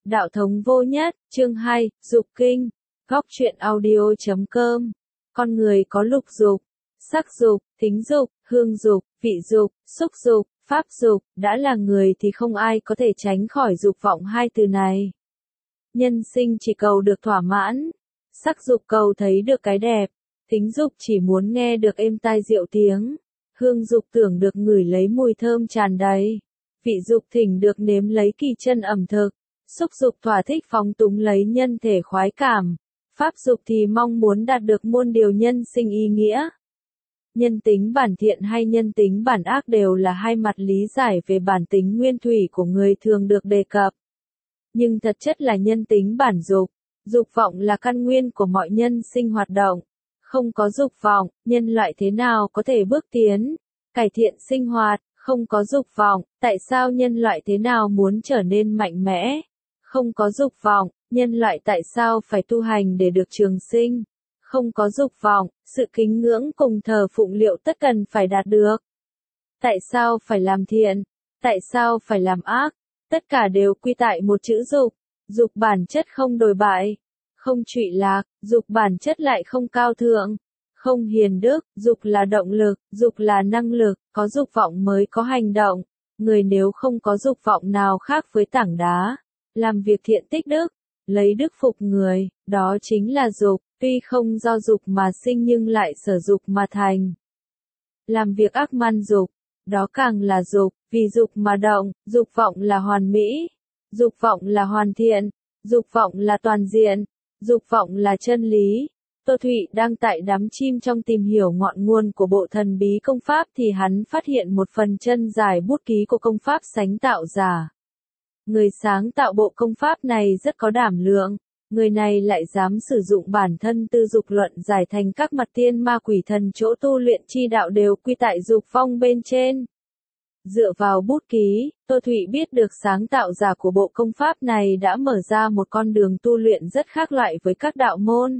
Đạo thống vô nhất, chương 2, dục kinh, góc truyện audio.com. Con người có lục dục, sắc dục, thính dục, hương dục, vị dục, xúc dục, pháp dục, đã là người thì không ai có thể tránh khỏi dục vọng hai từ này. Nhân sinh chỉ cầu được thỏa mãn, sắc dục cầu thấy được cái đẹp, thính dục chỉ muốn nghe được êm tai diệu tiếng, hương dục tưởng được ngửi lấy mùi thơm tràn đầy, vị dục thỉnh được nếm lấy kỳ chân ẩm thực, xúc dục thỏa thích phóng túng lấy nhân thể khoái cảm, pháp dục thì mong muốn đạt được muôn điều nhân sinh ý nghĩa. Nhân tính bản thiện hay nhân tính bản ác đều là hai mặt lý giải về bản tính nguyên thủy của người thường được đề cập. Nhưng thật chất là nhân tính bản dục, dục vọng là căn nguyên của mọi nhân sinh hoạt động. Không có dục vọng, nhân loại thế nào có thể bước tiến, cải thiện sinh hoạt, không có dục vọng, tại sao nhân loại thế nào muốn trở nên mạnh mẽ? Không có dục vọng, nhân loại tại sao phải tu hành để được trường sinh? Không có dục vọng, sự kính ngưỡng cùng thờ phụng liệu tất cần phải đạt được? Tại sao phải làm thiện? Tại sao phải làm ác? Tất cả đều quy tại một chữ dục. Dục bản chất không đồi bại, không trụy lạc, dục bản chất lại không cao thượng, không hiền đức, dục là động lực, dục là năng lực, có dục vọng mới có hành động. Người nếu không có dục vọng nào khác với tảng đá, làm việc thiện tích đức, lấy đức phục người, đó chính là dục, tuy không do dục mà sinh nhưng lại sở dục mà thành. Làm việc ác man dục, đó càng là dục, vì dục mà động, dục vọng là hoàn mỹ, dục vọng là hoàn thiện, dục vọng là toàn diện, dục vọng là chân lý. Tô Thụy đang tại đắm chim trong tìm hiểu ngọn nguồn của bộ thần bí công pháp thì hắn phát hiện một phần chân dài bút ký của công pháp Sánh Tạo Giả. Người sáng tạo bộ công pháp này rất có đảm lượng, người này lại dám sử dụng bản thân tư dục luận giải thành các mặt tiên ma quỷ thần chỗ tu luyện chi đạo đều quy tại dục phong bên trên. Dựa vào bút ký, Tô Thụy biết được sáng tạo giả của bộ công pháp này đã mở ra một con đường tu luyện rất khác loại với các đạo môn.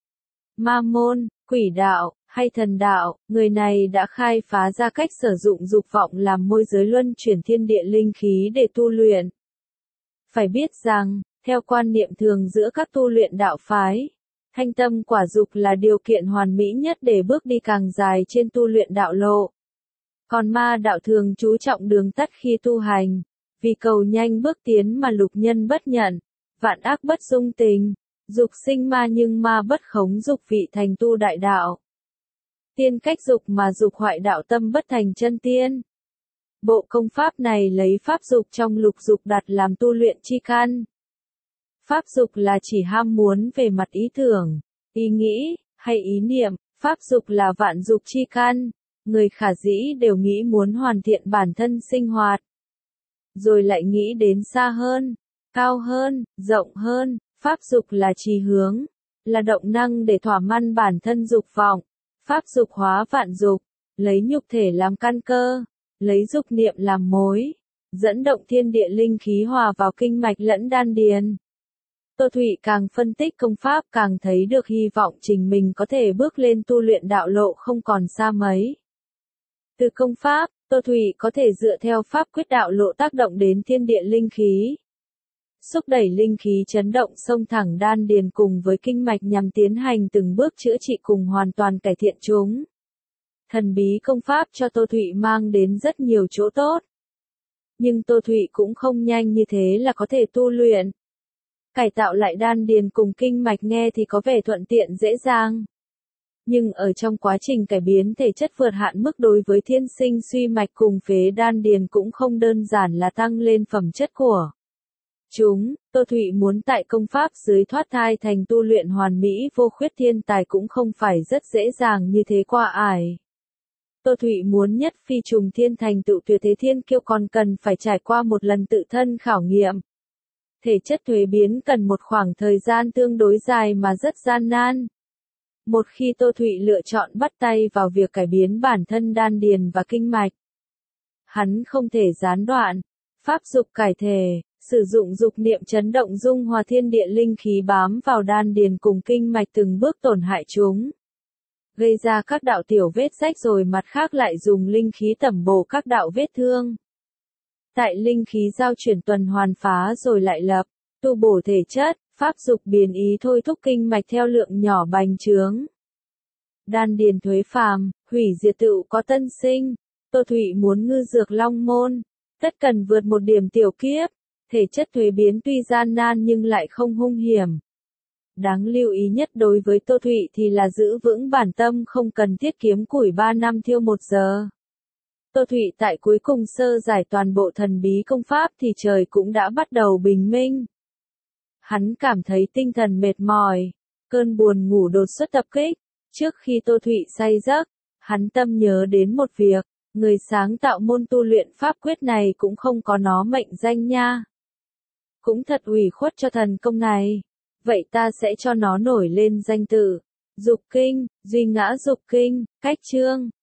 Ma môn, quỷ đạo, hay thần đạo, người này đã khai phá ra cách sử dụng dục vọng làm môi giới luân chuyển thiên địa linh khí để tu luyện. Phải biết rằng, theo quan niệm thường giữa các tu luyện đạo phái, thanh tâm quả dục là điều kiện hoàn mỹ nhất để bước đi càng dài trên tu luyện đạo lộ. Còn ma đạo thường chú trọng đường tắt khi tu hành, vì cầu nhanh bước tiến mà lục nhân bất nhận, vạn ác bất dung tình, dục sinh ma nhưng ma bất khống dục vị thành tu đại đạo. Tiên cách dục mà dục hoại đạo tâm bất thành chân tiên. Bộ công pháp này lấy pháp dục trong lục dục đặt làm tu luyện chi căn. Pháp dục là chỉ ham muốn về mặt ý tưởng, ý nghĩ, hay ý niệm, pháp dục là vạn dục chi căn. Người khả dĩ đều nghĩ muốn hoàn thiện bản thân sinh hoạt. Rồi lại nghĩ đến xa hơn, cao hơn, rộng hơn, pháp dục là chí hướng, là động năng để thỏa mãn bản thân dục vọng. Pháp dục hóa vạn dục, lấy nhục thể làm căn cơ, lấy dục niệm làm mối, dẫn động thiên địa linh khí hòa vào kinh mạch lẫn đan điền. Tô Thụy càng phân tích công pháp càng thấy được hy vọng trình mình có thể bước lên tu luyện đạo lộ không còn xa mấy. Từ công pháp, Tô Thụy có thể dựa theo pháp quyết đạo lộ tác động đến thiên địa linh khí. Xúc đẩy linh khí chấn động xông thẳng đan điền cùng với kinh mạch nhằm tiến hành từng bước chữa trị cùng hoàn toàn cải thiện chúng. Thần bí công pháp cho Tô Thụy mang đến rất nhiều chỗ tốt. Nhưng Tô Thụy cũng không nhanh như thế là có thể tu luyện. Cải tạo lại đan điền cùng kinh mạch nghe thì có vẻ thuận tiện dễ dàng. Nhưng ở trong quá trình cải biến thể chất vượt hạn mức đối với thiên sinh suy mạch cùng phế đan điền cũng không đơn giản là tăng lên phẩm chất của chúng. Tô Thụy muốn tại công pháp dưới thoát thai thành tu luyện hoàn mỹ vô khuyết thiên tài cũng không phải rất dễ dàng như thế qua ải. Tô Thụy muốn nhất phi trùng thiên thành tựu tuyệt thế thiên kiêu còn cần phải trải qua một lần tự thân khảo nghiệm. Thể chất thuế biến cần một khoảng thời gian tương đối dài mà rất gian nan. Một khi Tô Thụy lựa chọn bắt tay vào việc cải biến bản thân đan điền và kinh mạch, hắn không thể gián đoạn. Pháp dục cải thể, sử dụng dục niệm chấn động dung hòa thiên địa linh khí bám vào đan điền cùng kinh mạch từng bước tổn hại chúng. Gây ra các đạo tiểu vết rách rồi mặt khác lại dùng linh khí tẩm bổ các đạo vết thương. Tại linh khí giao chuyển tuần hoàn phá rồi lại lập, tu bổ thể chất, pháp dục biến ý thôi thúc kinh mạch theo lượng nhỏ bành trướng. Đan điền thuế phàm, hủy diệt tựu có tân sinh. Tô Thụy muốn ngư dược long môn, tất cần vượt một điểm tiểu kiếp. Thể chất thuế biến tuy gian nan nhưng lại không hung hiểm. Đáng lưu ý nhất đối với Tô Thụy thì là giữ vững bản tâm, không cần thiết kiếm củi 3 năm thiêu 1 giờ. Tô Thụy tại cuối cùng sơ giải toàn bộ thần bí công pháp thì trời cũng đã bắt đầu bình minh. Hắn cảm thấy tinh thần mệt mỏi, cơn buồn ngủ đột xuất tập kích. Trước khi Tô Thụy say giấc, hắn tâm nhớ đến một việc, người sáng tạo môn tu luyện pháp quyết này cũng không có nó mệnh danh nha. Cũng thật ủy khuất cho thần công này. Vậy ta sẽ cho nó nổi lên danh tự. Dục kinh, duy ngã dục kinh, cách chương.